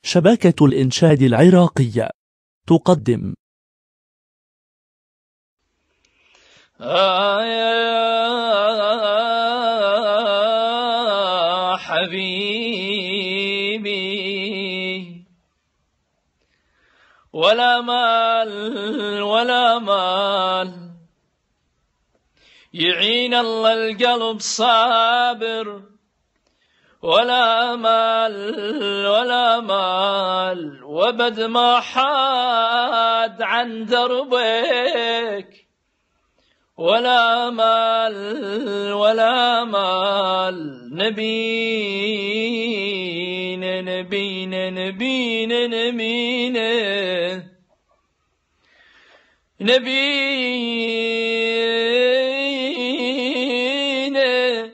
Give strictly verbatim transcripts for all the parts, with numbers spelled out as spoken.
شبكة الإنشاد العراقية تقدم آه يا حبيبي ولا مال ولا مال يعين الله القلب صابر، ولا مال ولا مال وبد ما حاد عن دربك، ولا مال ولا مال نبينا نبينا نبينا نبينا نبينا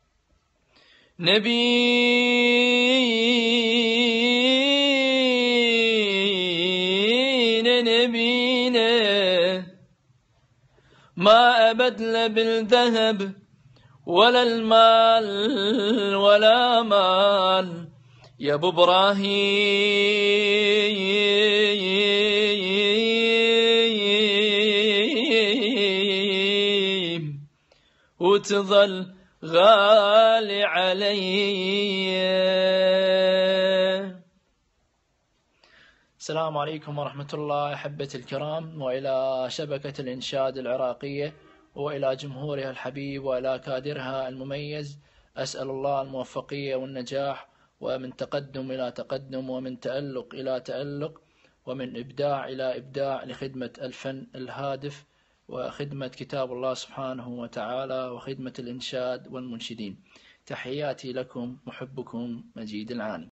نبينا نبينا ما أبدل بالذهب ولا المال ولا مال يا ابو ابراهيم وتظل غالي علي. السلام عليكم ورحمة الله أحبتي الكرام، وإلى شبكة الإنشاد العراقية وإلى جمهورها الحبيب وإلى كادرها المميز، أسأل الله الموفقية والنجاح، ومن تقدم إلى تقدم، ومن تألق إلى تألق، ومن إبداع إلى إبداع لخدمة الفن الهادف وخدمة كتاب الله سبحانه وتعالى وخدمة الإنشاد والمنشدين. تحياتي لكم، محبكم مجيد العاني.